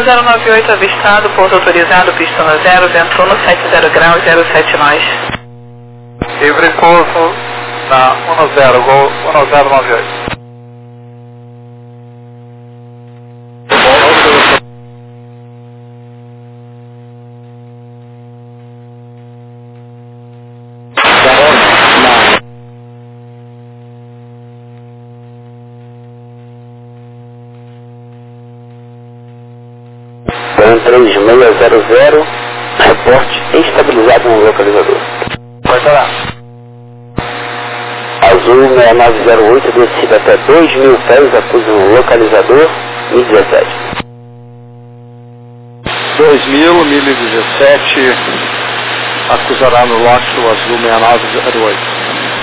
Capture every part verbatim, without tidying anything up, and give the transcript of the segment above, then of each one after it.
zero nove oito avistado, pouso autorizado, pista no zero, vento um setenta graus, zero sete nós. Livre curso na um zero, gol um zero nove oito. três seis zero zero, reporte estabilizado no localizador. Pode lá. Azul seis nove zero oito, descida até dois mil pés, acusa no localizador, mil e dezessete. dois mil, mil e dezessete, acusará no lote o Azul seis nove zero oito.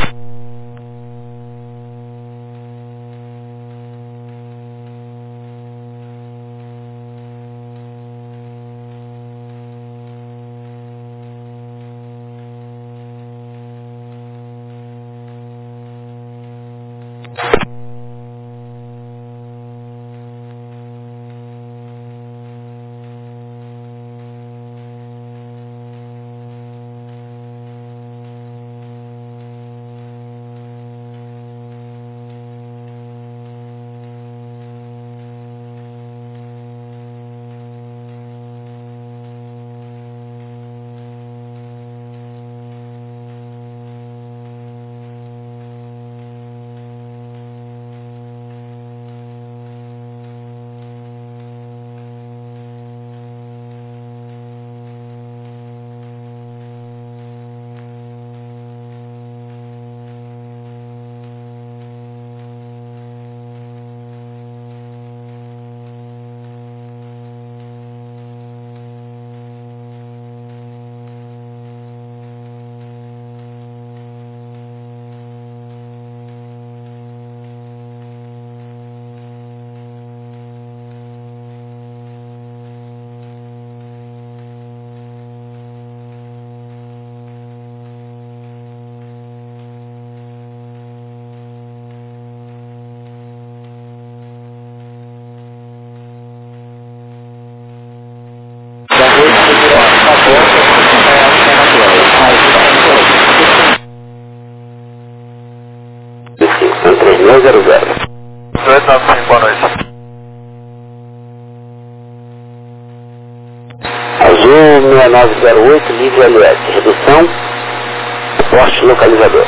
três zero zero. oito nove cinco, boa noite. Azul seis nove zero oito, livre L S. Redução, porte localizador.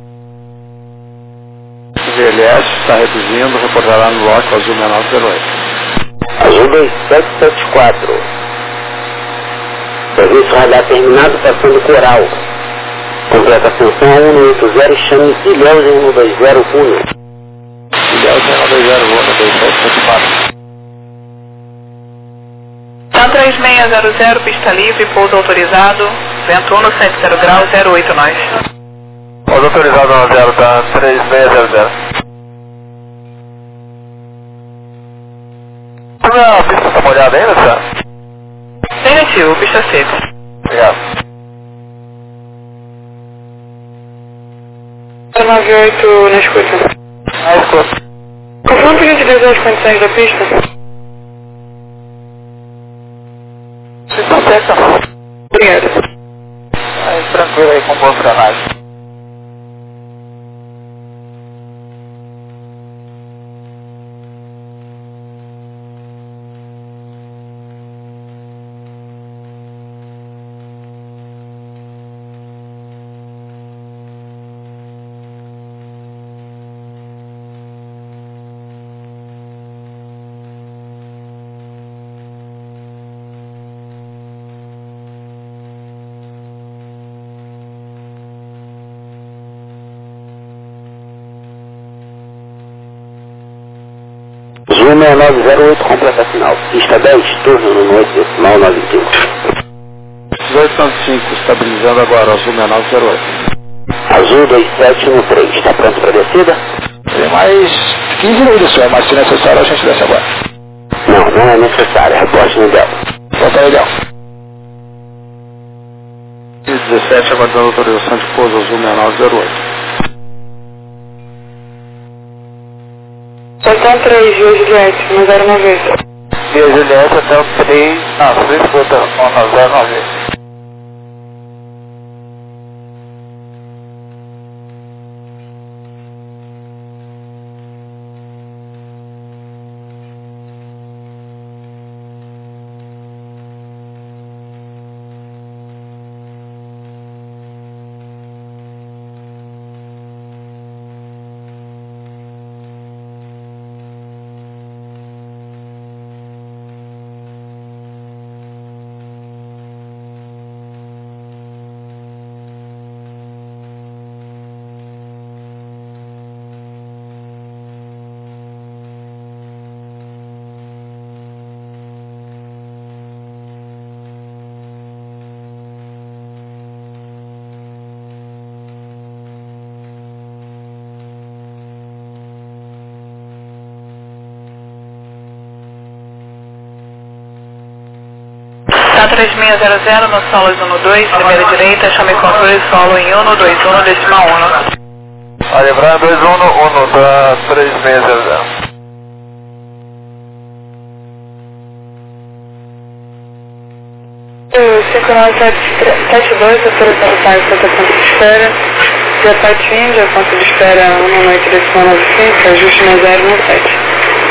L S está reduzindo, reportará no lote Azul seis nove zero oito. Azul dois sete sete quatro. Serviço radar terminado, passando coral. Completa a função um oito zero, chame Ilhéus um dois zero um. Ilhéus um dois zero um, dois sete sete quatro. Tá três seis zero zero, pista livre, pouso autorizado, vento um setenta graus, zero oito nós. Pouso autorizado no zero, tá três seis zero zero. A pista tá molhada ainda, senhor? Negativo, pista seca. Obrigado. nove oito na escuta. Na escuta. Confirma por gentileza as condições da pista. Pista seca. Obrigado. Aí, tranquilo aí, com bons canais. Azul seis nove zero oito, completa final. Pista dez, turno no noite decimal nove cinco. dezoito nove cinco, estabilizando agora, Azul seis nove zero oito. Azul dois sete um três, está pronto para descida? Tem mais quinze minutos, senhor, mas se necessário a gente desce agora. Não, não é necessário, reporte no Delta. Volta aí, Delta. dezessete, aguardando autorização de pouso Azul seis nove zero oito. Portão três, Juliette, no zero nove oito. Via Juliette até o três, ah, três escuta, onda zero nove. três seis zero zero no solos um dois, primeira direita, chame controle solo em um dois um decimal um. A lembrar dois um um da três seis zero zero. cinco nove sete dois, autorizado para Santa Ponto de Espera. Já parte Índia, ponto de espera um noite decimal nove cinco, ajuste na zero um sete.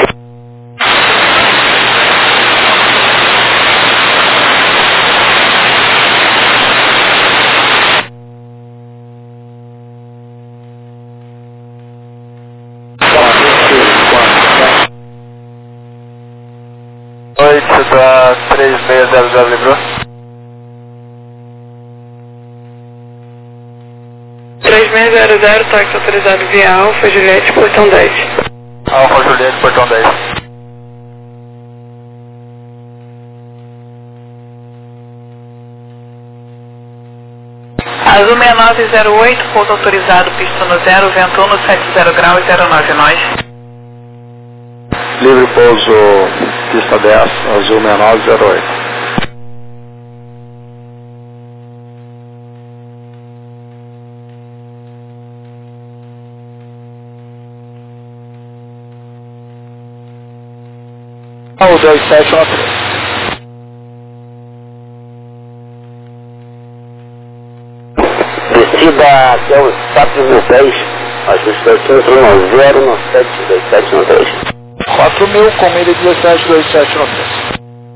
Noite da três seis zero zero, lembrou? três seis zero zero, táxi autorizado via Alfa, Juliette, portão dez. Alfa, Juliette, portão dez. Azul seis nove zero oito, pouso autorizado, pista no zero, vento um no sete zero graus, zero nove nós. Livre pouso, pista dez, Azul seis nove zero oito. O dois sete um três. Descida até os quatro mil pés, ajuste aqui no zero no sete dois sete um três. quatro mil com milha dezessete dois sete um três.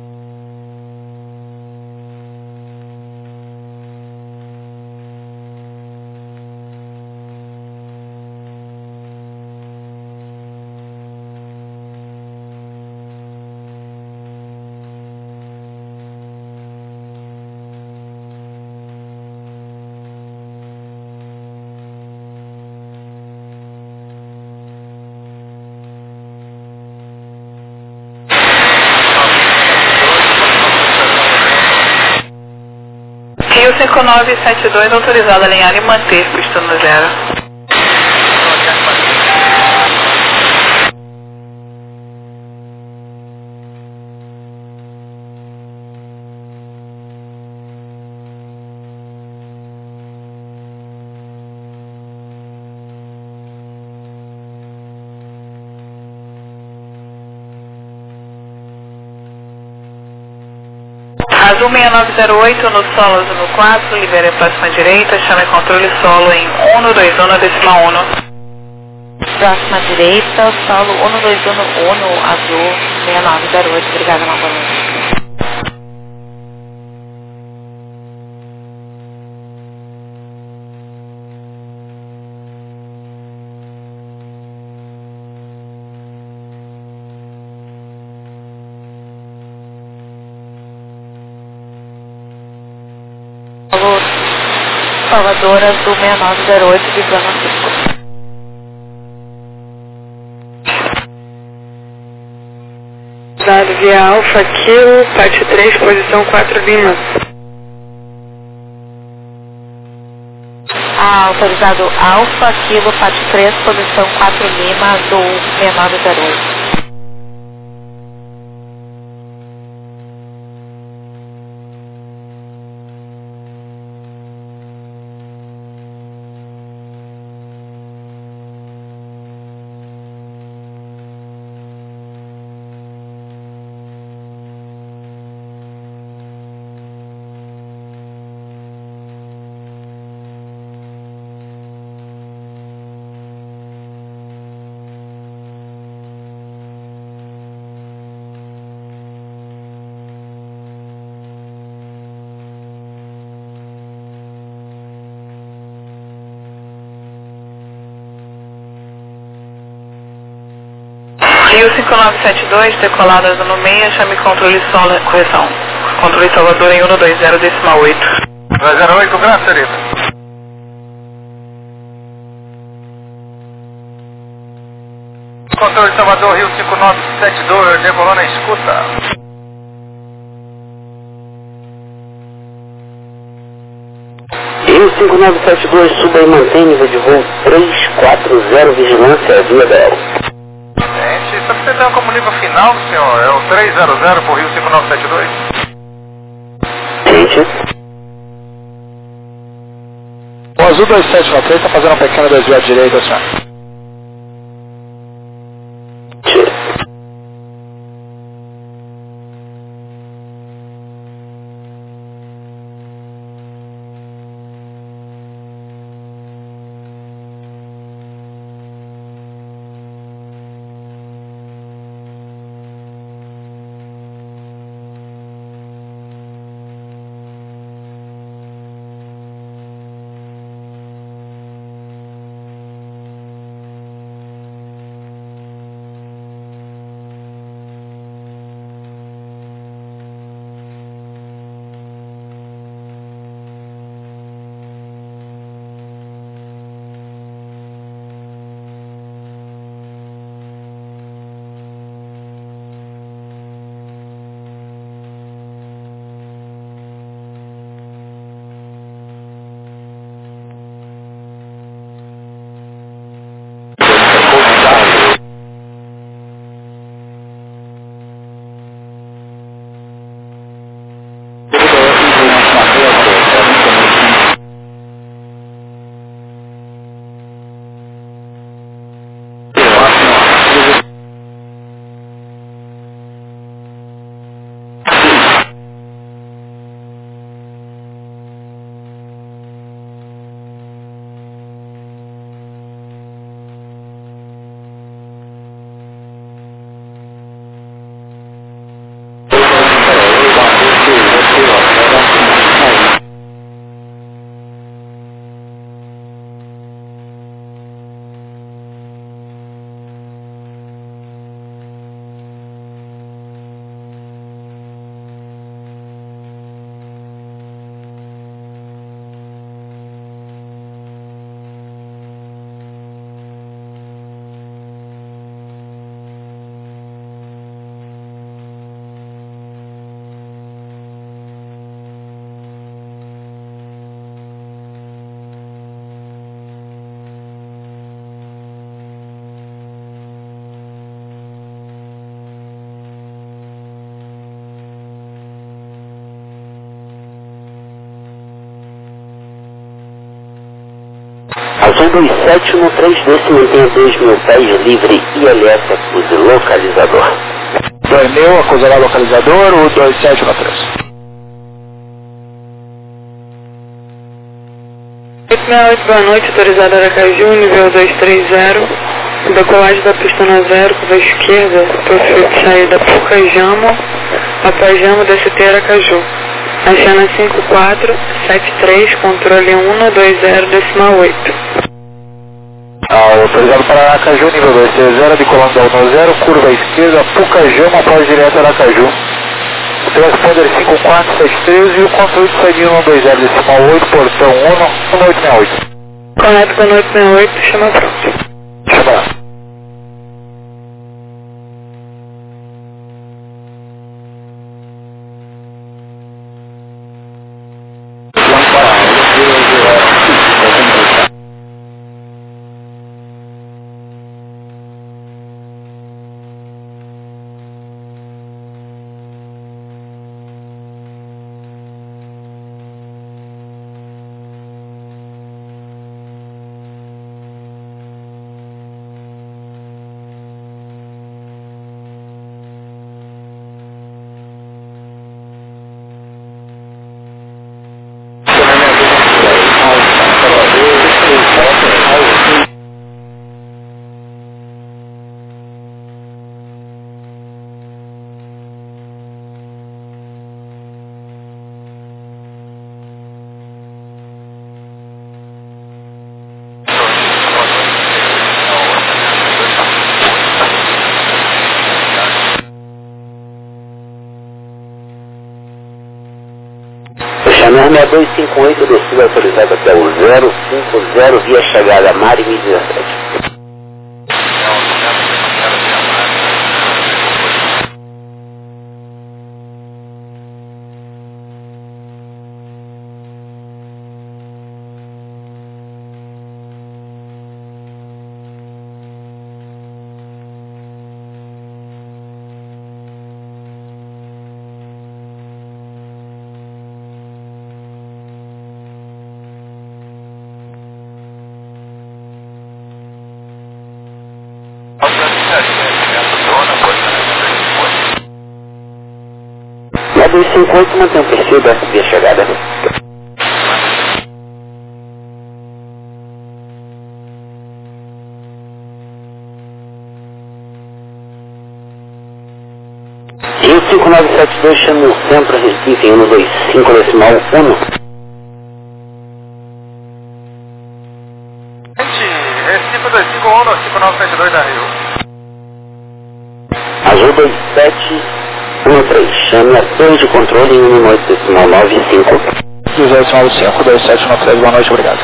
Rio cinco nove sete dois, autorizado a alinhar e manter, pista no zero. Azul seis nove zero oito no solo no quatro, libere a próxima direita, chame controle solo em um dois um decimal um. Próxima direita, solo um dois um um, azul seis nove zero oito, obrigada novamente. Salvador, azul seis nove zero oito, visando a cinco. Dado via Alfa, Kilo, parte três, posição quatro Lima. Ah, autorizado Alfa, Kilo, parte três, posição quatro Lima, azul seis nove zero oito. Rio cinco nove sete dois, decolada no meia, chame controle solo, correção. Controle Salvador em um dois zero decimal oito. dois zero oito, graças, Rita. Controle Salvador, Rio cinco nove sete dois, decolou na escuta. Rio cinco nove sete dois, suba e mantém nível de voo três quatro zero, vigilância via B L. Gente, está precisando como nível final, senhor? É o três zero zero por Rio cinco nove sete dois? Gente. O Azul dois sete nove três está fazendo um pequeno desvio à direita, senhor. Azul dois sete um três dois, se mantém dois mil pés livre I L S, acuse localizador. dois mil, acusará localizador, o dois sete um três. oito seis oito, boa noite, autorizado Aracaju, nível dois três zero. Decolagem da pista na zero, curva esquerda, processo saída Pucajamo, após Jamo, D C T Aracaju. Acena cinco quatro sete três, controle um dois zero decimal oito. Ah, autorizado para Aracaju, nível dois três zero, decolando da um zero, curva esquerda, Pucajamo, após direto Aracaju. Transponder cinco quatro sete três e o controle de saída um dois zero decimal oito, portão um, um oito seis oito. Correto com oito seis oito, chama pronto. Chama lá. seis dois cinco oito, descida autorizada até o zero cinco zero, via chegada Mari mil e dezessete. seis dois cinco oito, mantém o perfil da via chegada. Rio cinco nove sete dois, chame o centro, Recife, um dois cinco decimal um. Recife dois cinco um no cinco nove sete dois da Rio. Azul dois sete um três, chame a torre de controle em um oito decimal nove cinco. dezoito nove cinco, dois sete nove três, boa noite, obrigado.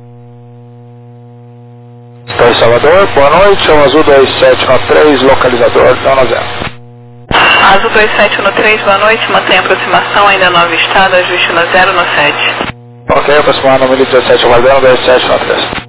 Torre Salvador, boa noite, é o Azul dois sete nove três, localizador, Dona Zé. Azul dois sete um três, boa noite, mantém a aproximação, ainda nove estado, ajuste no zero no sete. Ok, aproximado no mil e dezessete, aguardando, dois sete nove três.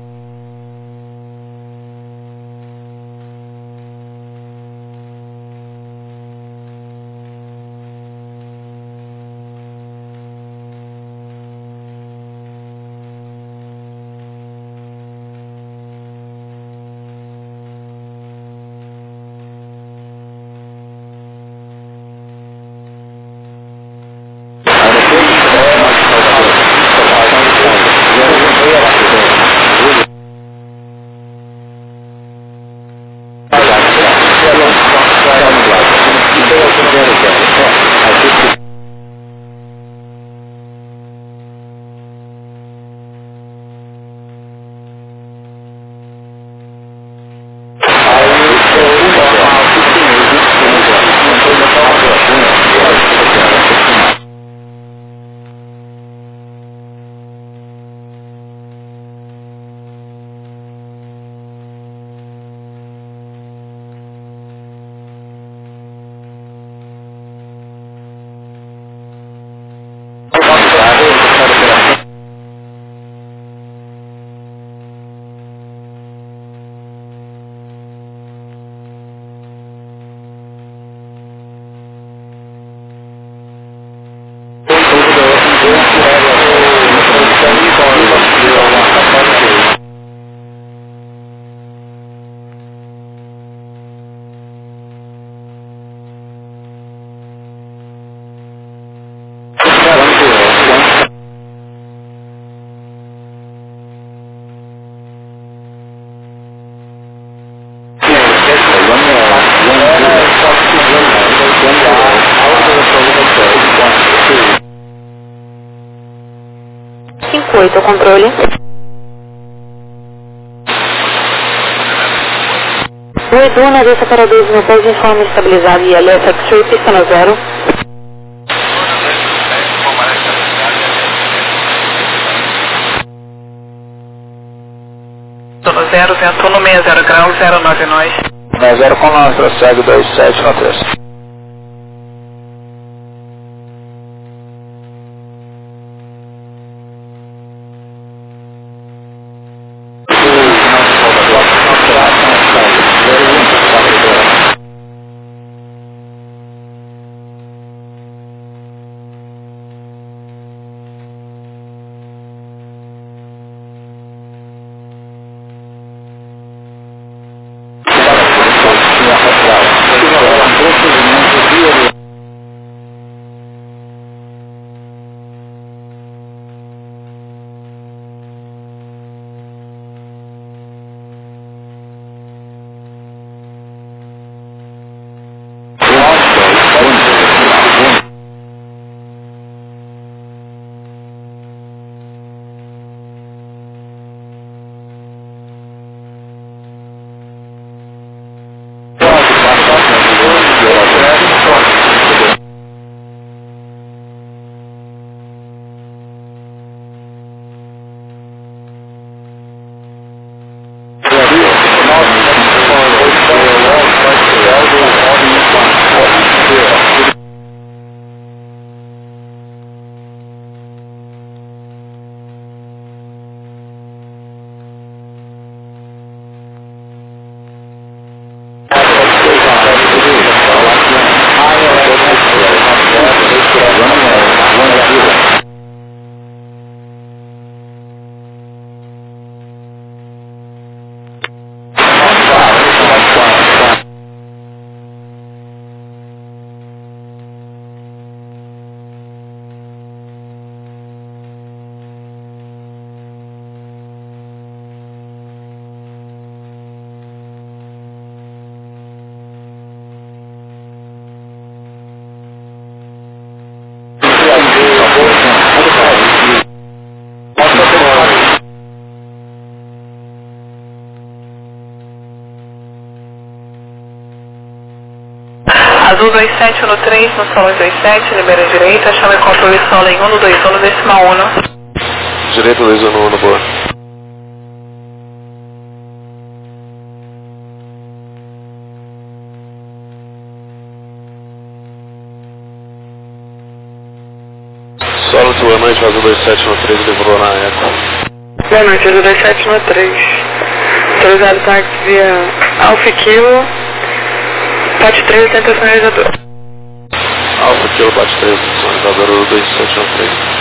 cinco oito, ao controle. O Edu, navio separador de motores em forma estabilizada e L S X-Ray, pista no zero. Tô no zero, ventou no sessenta graus, zero nove nós. sessenta zero com nós, prossegue dois sete nove três. Azul dois sete um três, no solo dois sete, libera direita, chama e controle solo em um dois um, decimal um. Direita dois um, no boa. Solo, boa noite, Azul dois sete um três, devolou na eco. Boa noite, Azul dois sete um três. Autorizado táxi via Alfa Kilo, Pat três, tenta sinalizador. Alfa Kilo, Pat três, sinalizador dois sete um três.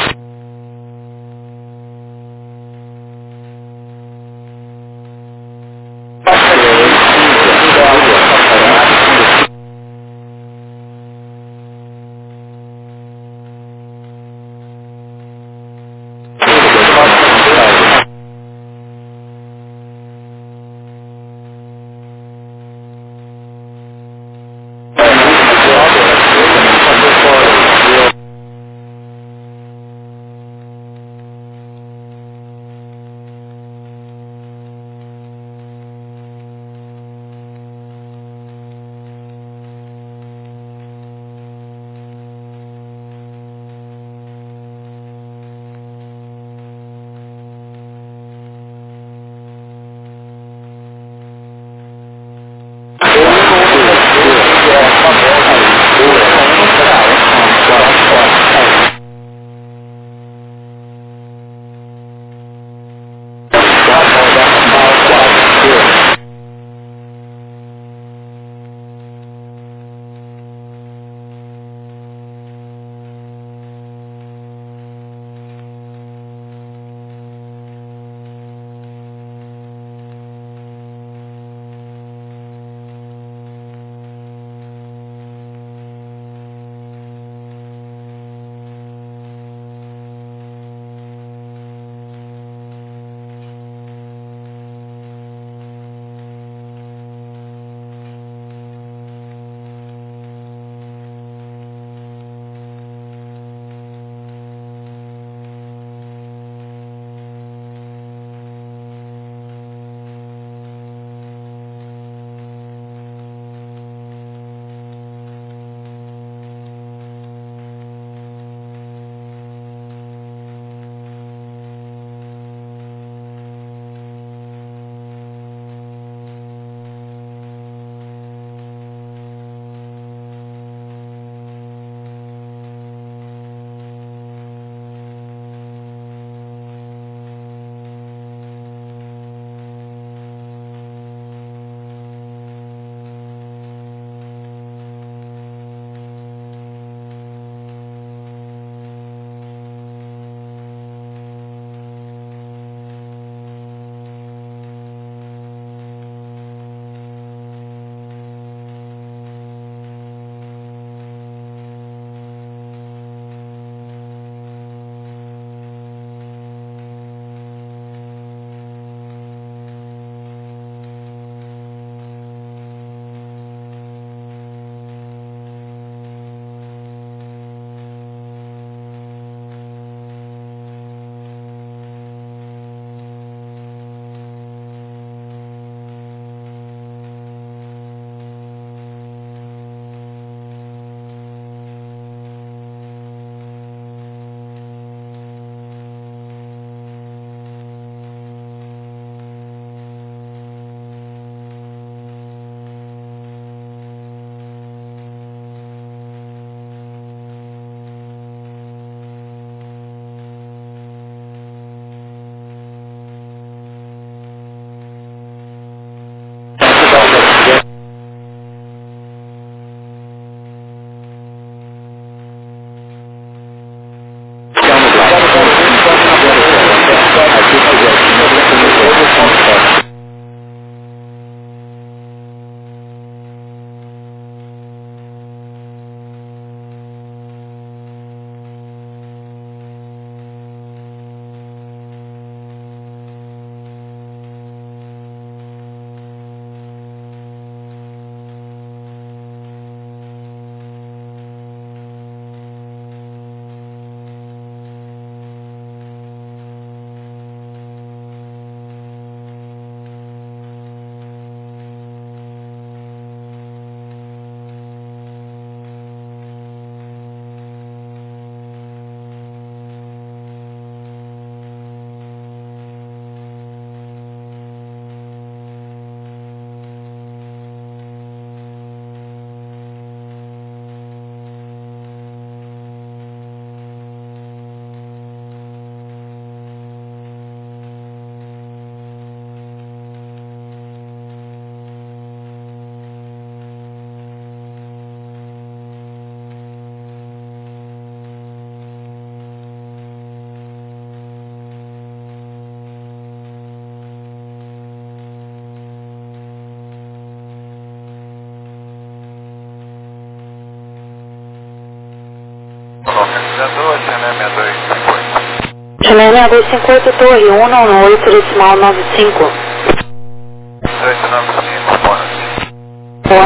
Chilene seis dois cinco oito, Torre um nove oito, decimal nove cinco. oito nove cinco, boa noite. Boa.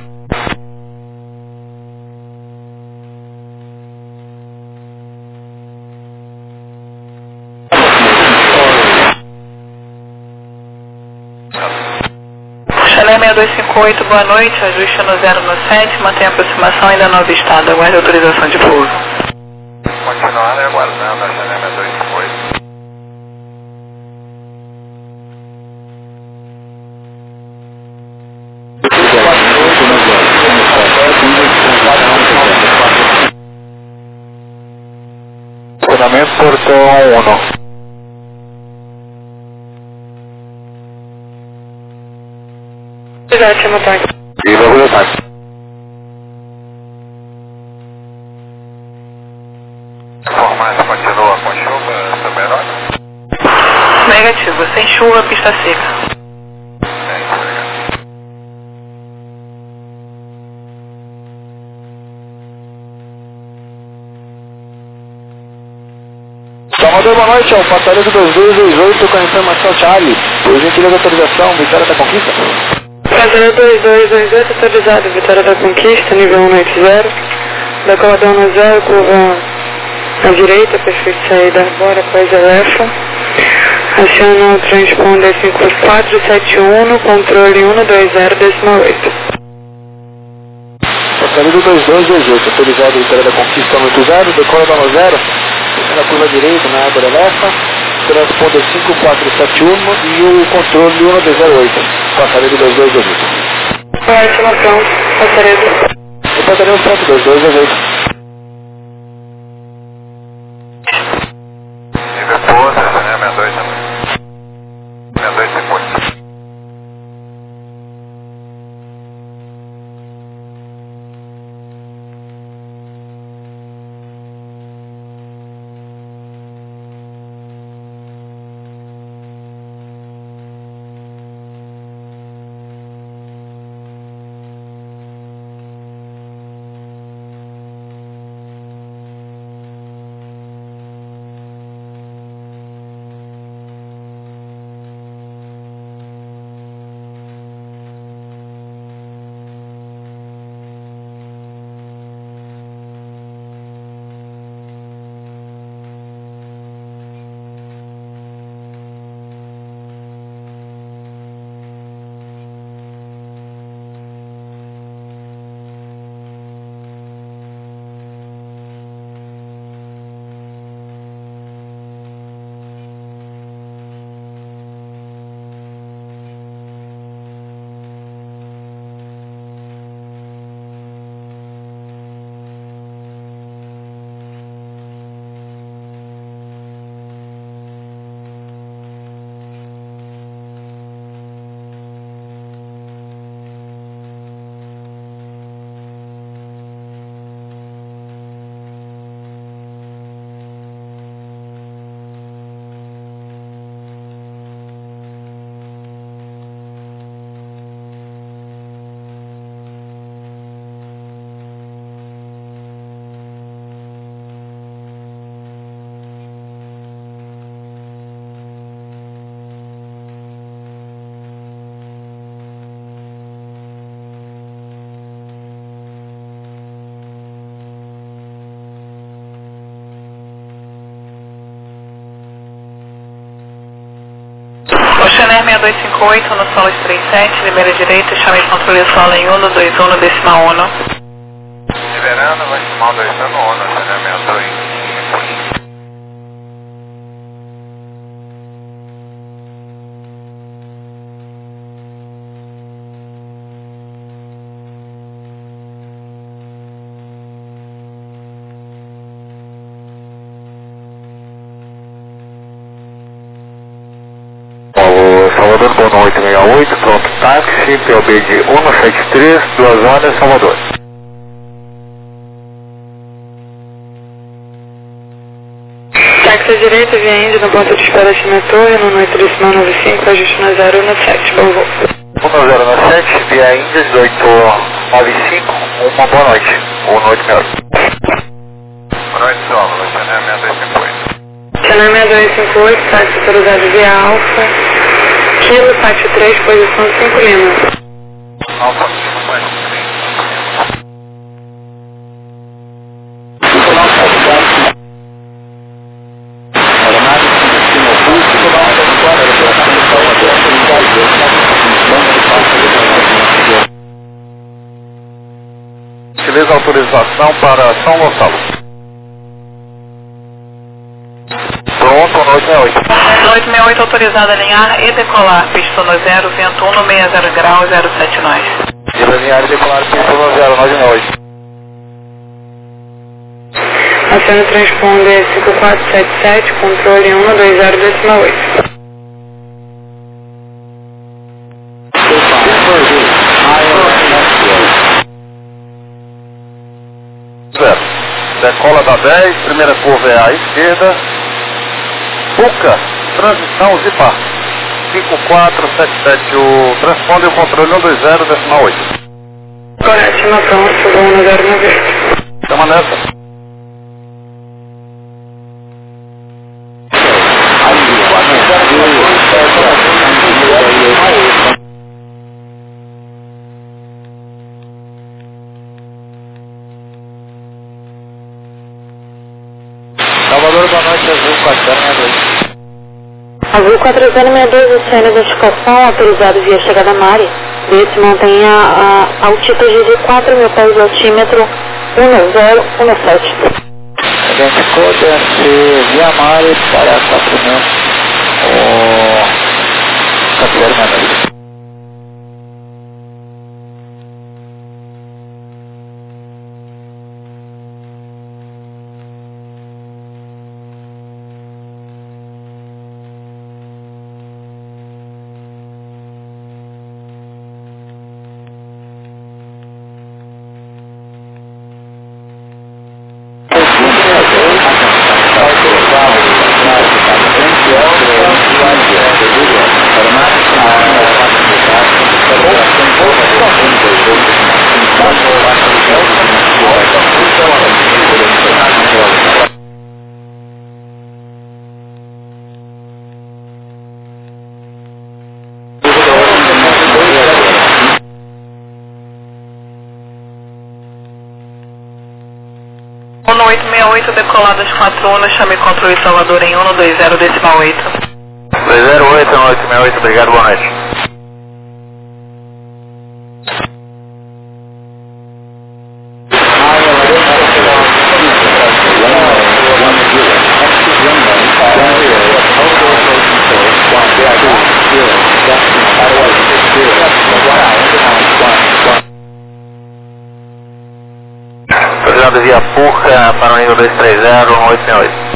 Chalé seis dois cinco oito, boa noite, ajuste no zero no sete, mantém a aproximação ainda não avistada, aguarde autorização de pouso. Continuando e aguardando a Chalé seis dois cinco oito. Estacionamento portão um. Ótimo ataque. E vamos ataque. Informar se continua com chuva, seu menor? Negativo, sem chuva, pista seca. Salvador, boa noite, é o Patarego dois dois dois oito com a informação Charlie. Por gentileza, autorização, Vitória da Conquista. Patarego dois dois dois oito, autorizado, Vitória da Conquista, nível um oito zero. Decolador no zero, curva à direita, perfeito saída agora, após a lefa. Aciona o transponder cinco quatro sete um, controle um dois zero, decimal oito. Patarego dois dois dois oito, autorizado, Vitória da Conquista um oito zero, decolador no zero. Na curva direita, na água da lefa, transponder cinco quatro sete um e o controle um dois zero oito, Passaredo dois dois dois oito. Ótimo, pronto, Passaredo. O Passaredo sete dois dois dois oito. Nível Poças, né, seis dois também. seis dois depois. Oceaner seis dois cinco oito, no Solos trinta e sete, primeira direita, chame de controle solo em um dois um, decimal um. Liberando, vai decimal dois um, Oceaner seis dois cinco oito. Salvador, Bono oito seis oito, pronto, táxi, P O B de cento e setenta e três, duas horas, Salvador. Táxi à direita, via Índia, no ponto de espera acima da torre, no oito decimal nove cinco, ajuste no zero no sete, bom voo. um zero no sete, via Índia, dezoito nove cinco, uma boa noite, boa noite, meu. noite, Salva, Chanel seis dois cinco oito. Chanel seis dois cinco oito, táxi autorizado via Alfa. Kilo Pátio três, posição cinco Lima. Alfa cinco, Pátio três. Utiliza autorização para São Gonçalo. Pronto, noite sessenta e oito. Noite sessenta e oito autorizada a alinhar e decolar, pista no zero, vento um no sessenta graus, zero sete nós. E alinhar e decolar, pista no zero, nove oito. Acendo transponder cinco quatro sete sete, controle um dois zero decimal oito. Zero. Decola da dez, primeira curva é à esquerda. Puca, transição Zipar. cinco quatro sete sete, o transponder o controle um dois zero decimal oito. Correto, cima pronto, voo no zero nove oito. Chama nessa. Salvador, boa noite, Azul quatro zero seis dois. Azul quatro zero seis dois, o C N identificação autorizado via chegada Mari. Desse mantenha a altitude de quatro mil pés de altímetro um zero um sete. Identificou D S C via Mari para quatro mil. O quatro zero seis dois. um oito seis oito, decoladas quatro um, chame controle Salvador em um dois zero decimal oito. dois zero oito, um oito seis oito, obrigado, boa noite. Autorizado via Puca para o nível dois três zero, um oito seis oito.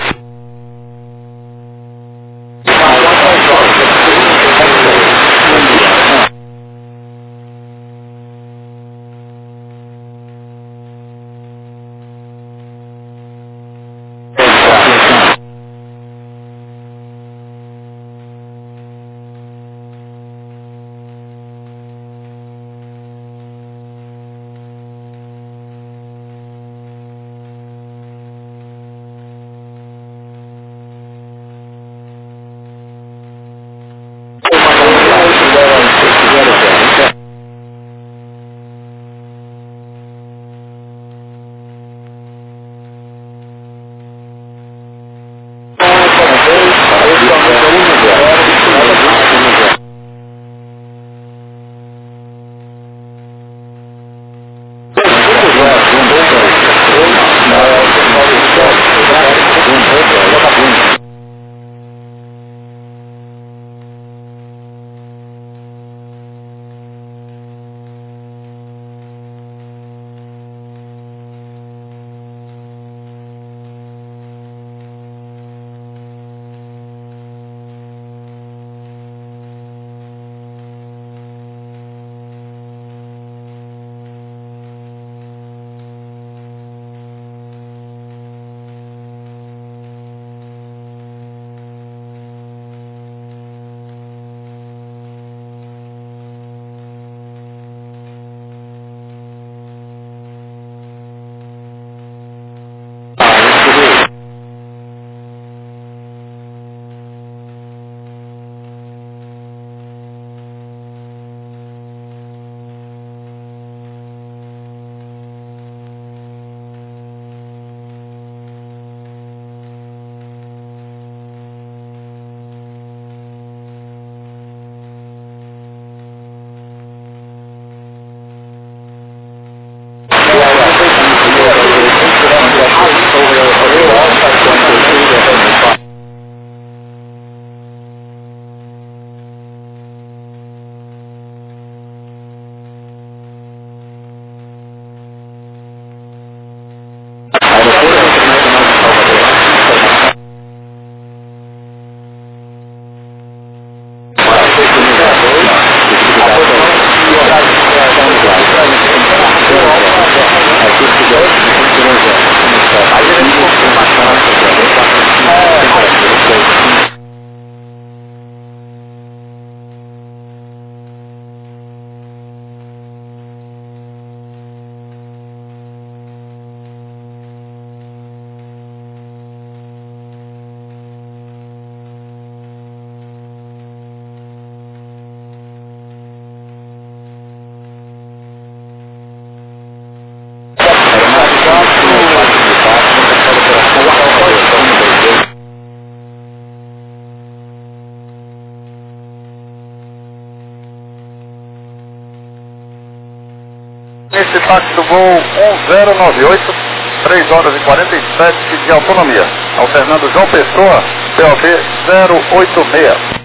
noite, táxi do voo um zero nove oito, três horas e quarenta e sete de autonomia. Alternando João Pessoa, P O B zero oito seis.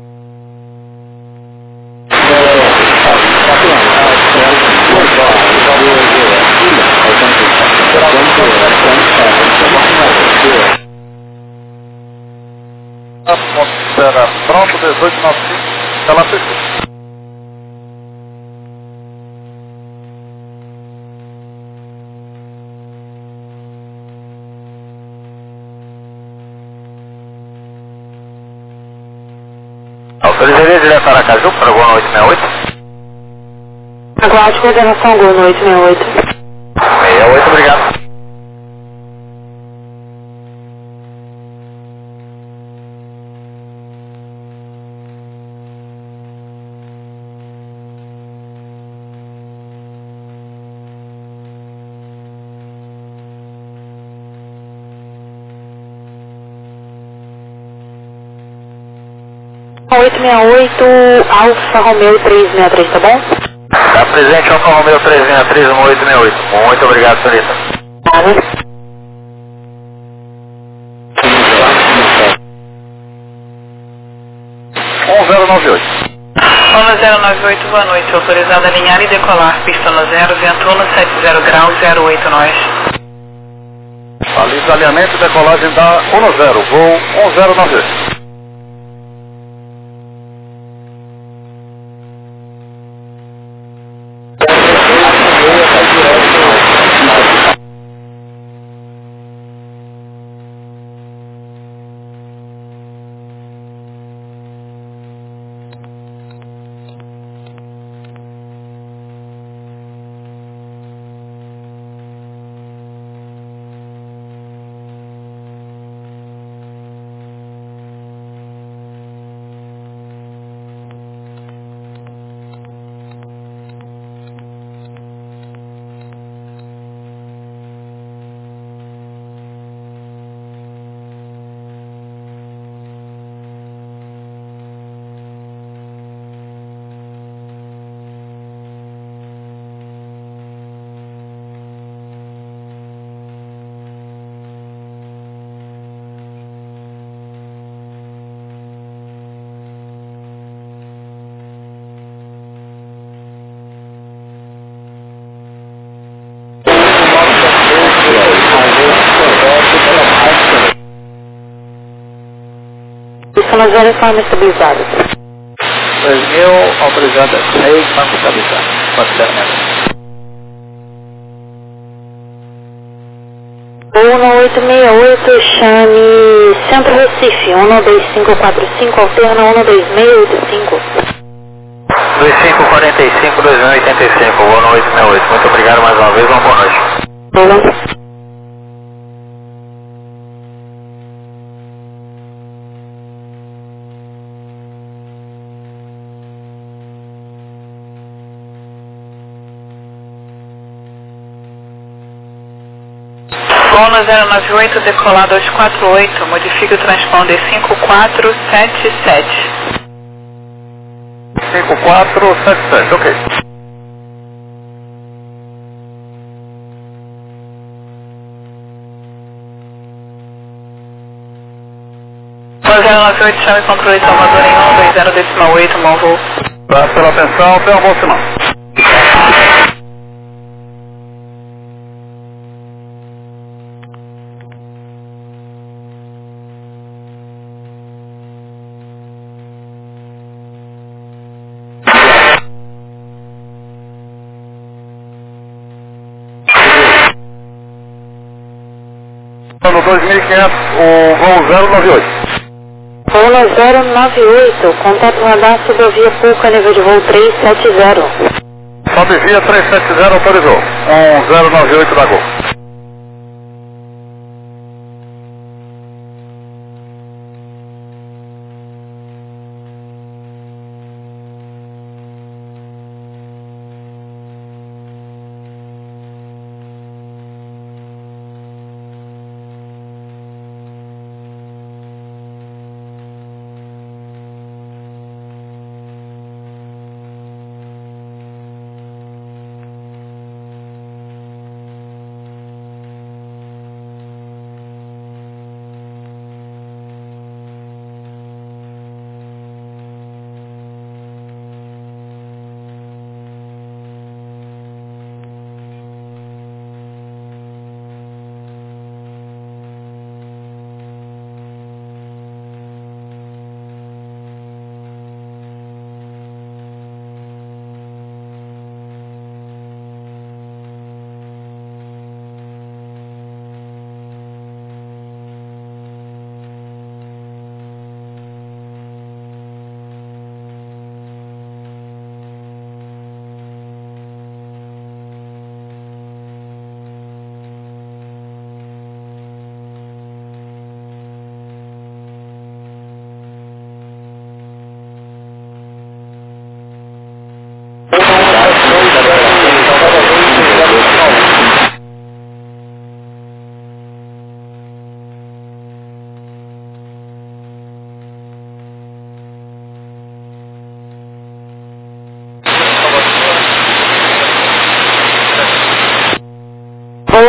Atmosfera pronto, dezoito noventa e cinco, tela fechada. Autorizaria direto para Aracaju para Gol oito seis oito? Aguarde coordenação Gol oito seis oito. seis oito, obrigado. oito seis oito, Alfa Romeo três seis três, tá bom? Está presente Alfa Romeo três seis três, um oito seis oito. Muito obrigado, senhorita. Nada. um zero nove oito. Sono zero nove oito, boa noite. Autorizado a alinhar e decolar. Pista no zero, vento um, sete zero graus, zero oito nós. Baliza alinhamento e decolagem da um zero, voo um zero nove oito. Sono zero forma estabilizada. dois mil, autorizada seis, banco estabilizado. Considera mesmo. um oito seis oito, chame Centro Recife, um dois cinco quatro cinco, alterna um dois seis oito cinco. dois cinco quatro cinco, dois mil e oitenta e cinco, voo oito seis oito. Muito obrigado mais uma vez, uma boa noite. Olá. Sono zero nove oito, decolar dois quatro oito, modifique o transponder cinco quatro sete sete. cinco quatro sete sete, ok. Sono zero nove oito, chame controle Salvador em um dois zero decimal oito, bom voo. Graças pela atenção, tenha uma boa semana. No dois mil e quinhentos, o voo zero nove oito. Voo zero nove oito, contato radar subvia Puca, nível de voo três sete zero. Sobe via três sete zero, autorizou. um zero nove oito da Gol.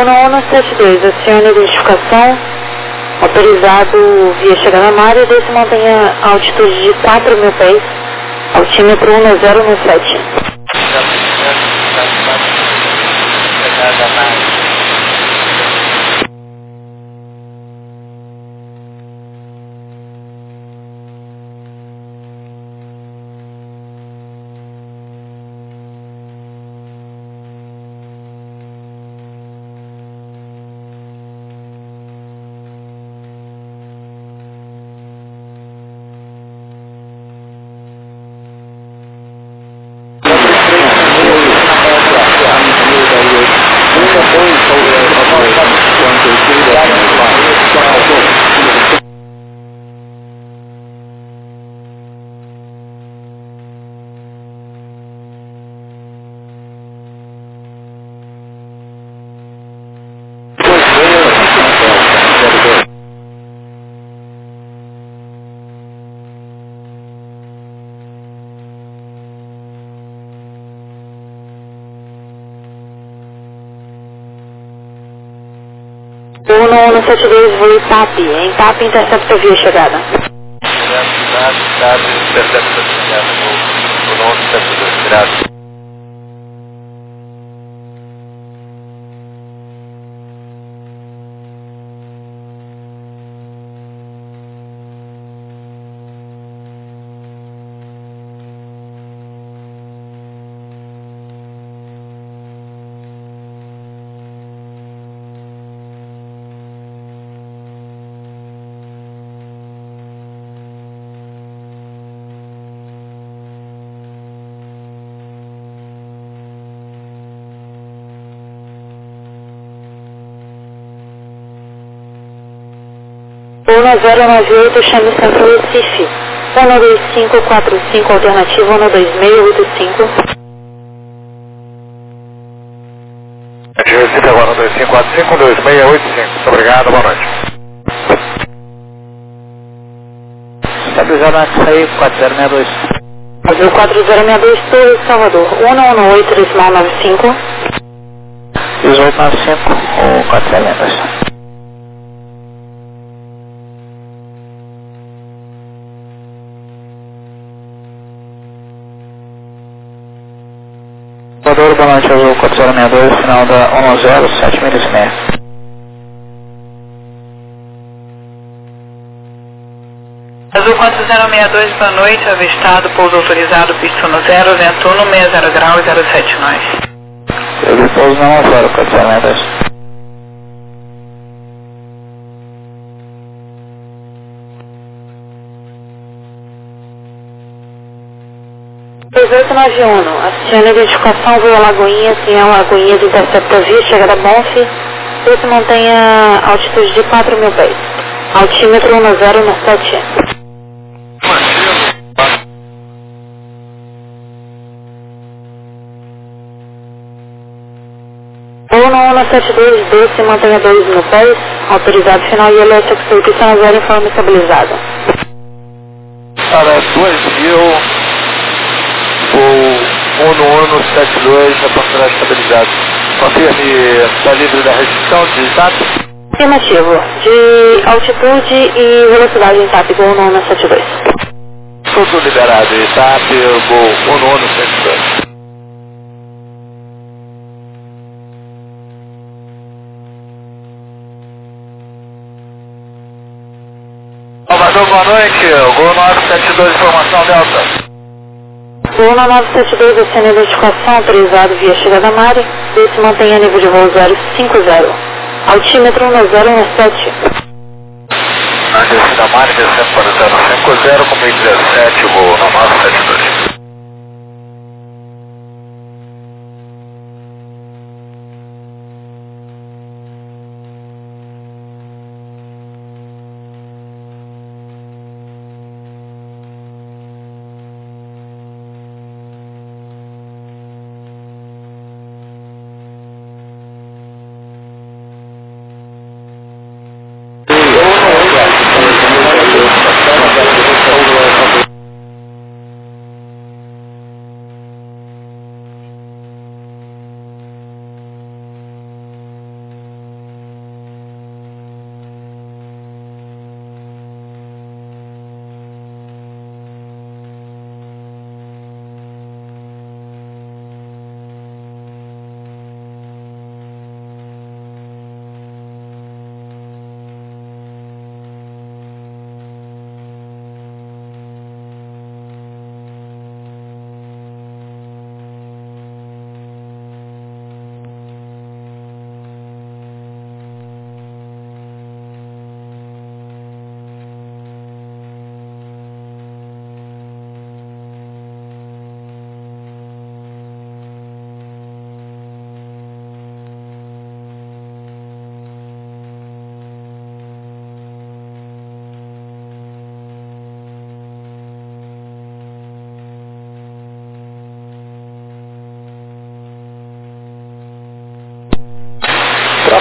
Uno um sete dois, acione a identificação, autorizado via chegada na área, desse mantenha altitude de quatro mil pés, altímetro um zero um sete. Uno um sete dois, voo I T A P. Em T A P, intercepta via chegada. Intercepta chegada no Uno um sete dois, virado. Uno zero nove oito, chame Centro Recife. Uno dois cinco quatro cinco, alternativa Uno dois seis oito cinco. Recife agora dois cinco quatro cinco, dois seis oito cinco. Muito obrigado, boa noite. Estabilizado na X-Ray quatro zero seis dois. Brasil quatro zero seis dois, Torre Salvador. Uno um oito, decimal nove cinco. dezoito nove cinco, ou quatro zero seis dois. Salvador, boa noite, Azul quatro zero seis dois, final da um zero sete mil e meia. Azul quatro zero seis dois, boa noite, avistado, pouso autorizado, pista no zero, vento um, sessenta graus, zero sete nós. Eu pouso na um zero quatro zero seis dois. dezoito nove um, acione a identificação via Lagoinha, se é uma Lagoinha de intercepta via, chegada Bonf, esse mantenha altitude de quatro mil pés, altímetro um zero um sete. Uno um sete dois, doce, mantenha dois mil pés, autorizado final e L S X pista zero em forma estabilizada. Para dois mil... O Uno um sete dois, reportagem estabilizado. Confirme, está livre da restrição de T A P? Afirmativo, de altitude e velocidade em T A P, Gol Uno um sete dois. Tudo liberado, T A P, Gol Uno um sete dois. Salvador, boa noite, Gol nove sete dois, informação Delta. Uno nove sete dois, acione a identificação, autorizado via chegada Mari, desse mantenha nível de voo zero cinco zero, altímetro um zero um sete. Na descida Mari, descendo para zero cinco zero, com mil e dezessete, voo nove sete dois.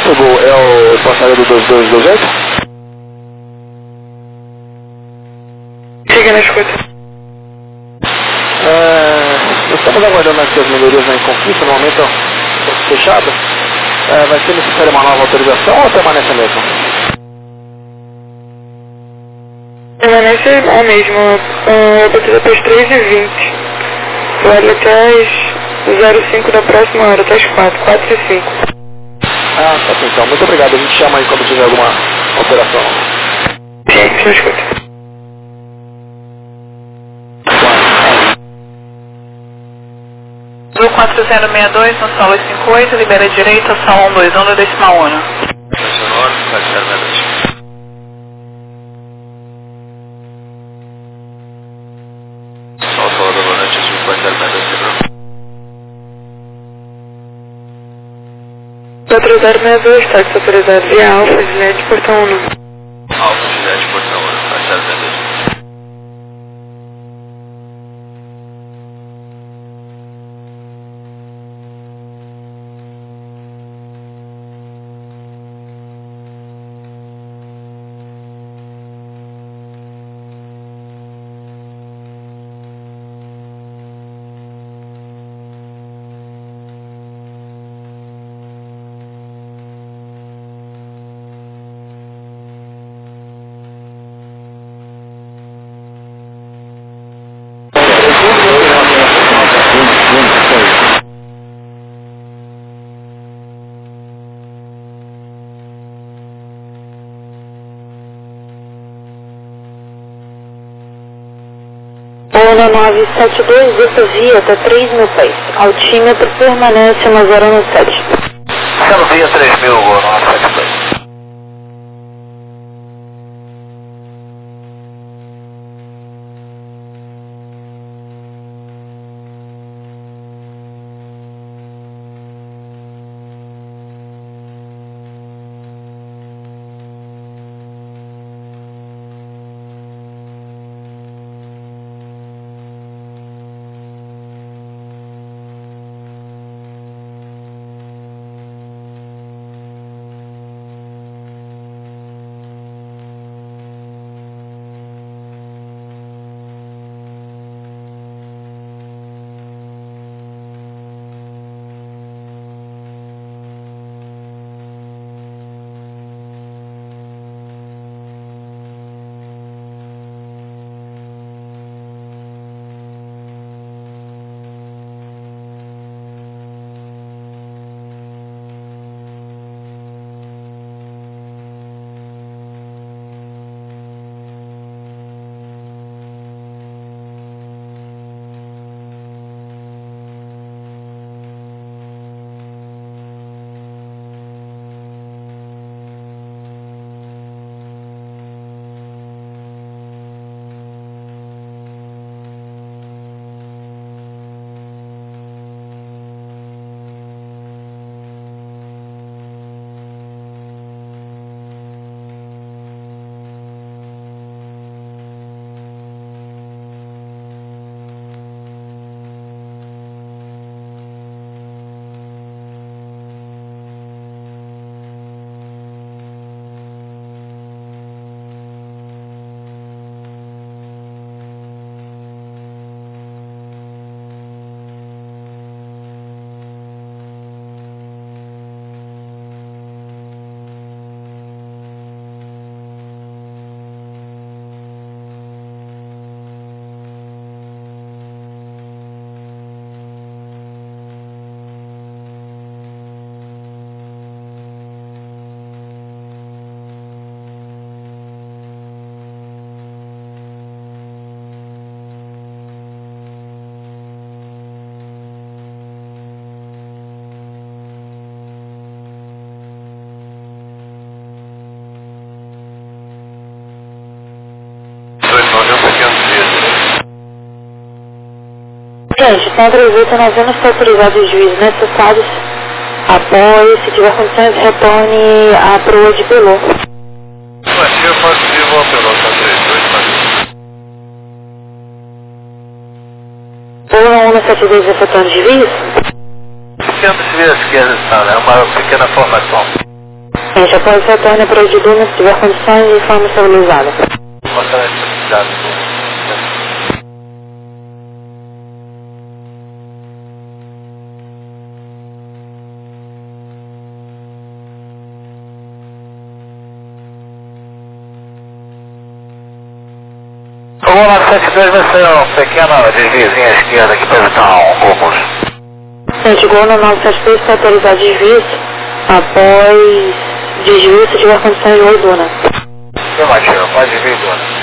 Isso, Gol, é o passageiro do dois dois dois oito? Siga na escuta. É, estamos aguardando aqui as melhorias na Conquista, no momento ó, fechado. É, vai ser necessária uma nova autorização ou permanece a mesma? Permanece a mesma. Uh, eu botei para as três e vinte. Vale até as zero cinco da próxima hora, até as quatro, quatro e cinco. Ah, tá bem, então. Muito obrigado. A gente chama aí quando tiver alguma alteração. Sim, já escuta. Azul quatro zero seis dois, no solo cinco oito, libera direita, sal um dois um no decimal uno. Sonora, quatro zero seis dois. Sol, Sol da Volante, Azul quatro zero seis dois, quebrou. quatro zero seis dois, táxi autorizado via Alfa, Juliette, portão um. Alfa, Juliette, portão um, quatro zero seis dois. Ona nove sete dois, essa via até três mil pés. Altímetro permanece uma zero um sete. Celo via três mil, nove sete dois. Gente, com a trezentos e noventa está autorizado os juízes necessários. Apoie, se tiver condições, retorne à proa de Pelô. Aqui eu faço vivo ao Pelô, tá três dois, mas... Ou no sete dois efetuando desvios? Pequeno desvio à esquerda, está, né? Uma pequena formação. Gente, após retorno para de Duna, se tiver condições, de forma estabilizada. O nove sete dois vai ser um pequeno desviozinho à esquerda aqui para evitar um rumos. Gente, Gol no nove sete dois está autorizado desvio após desvio se tiver condições de Oi Duna. Afirmativo, pode desvio Duna.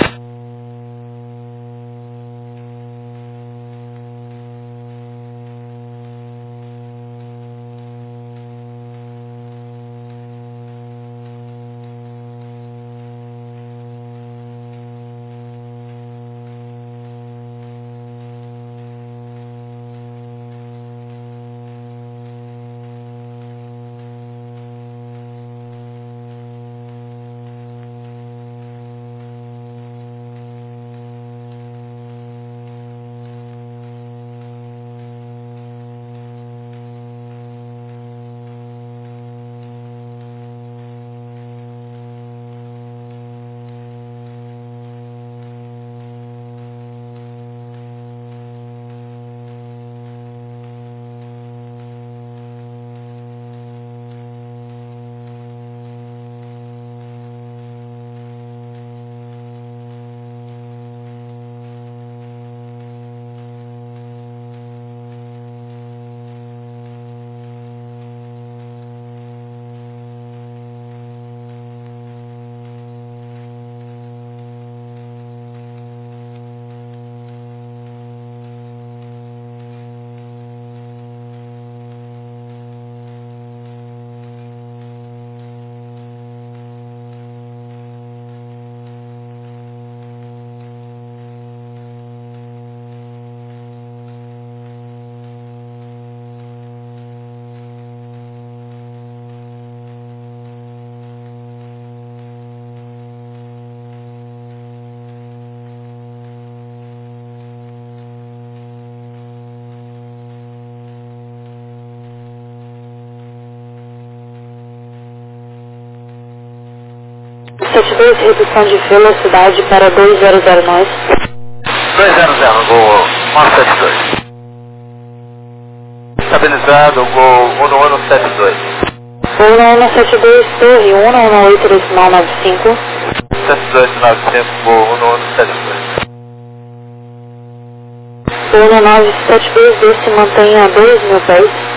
sete dois, redução de velocidade para dois zero zero nós. dois zero zero, Gol nove sete dois. Estabilizado, Gol um um sete dois. um um sete dois, torre um um oito decimal nove cinco. sete dois nove cinco, Gol um um sete dois. um nove sete dois, se mantenha a dois mil pés.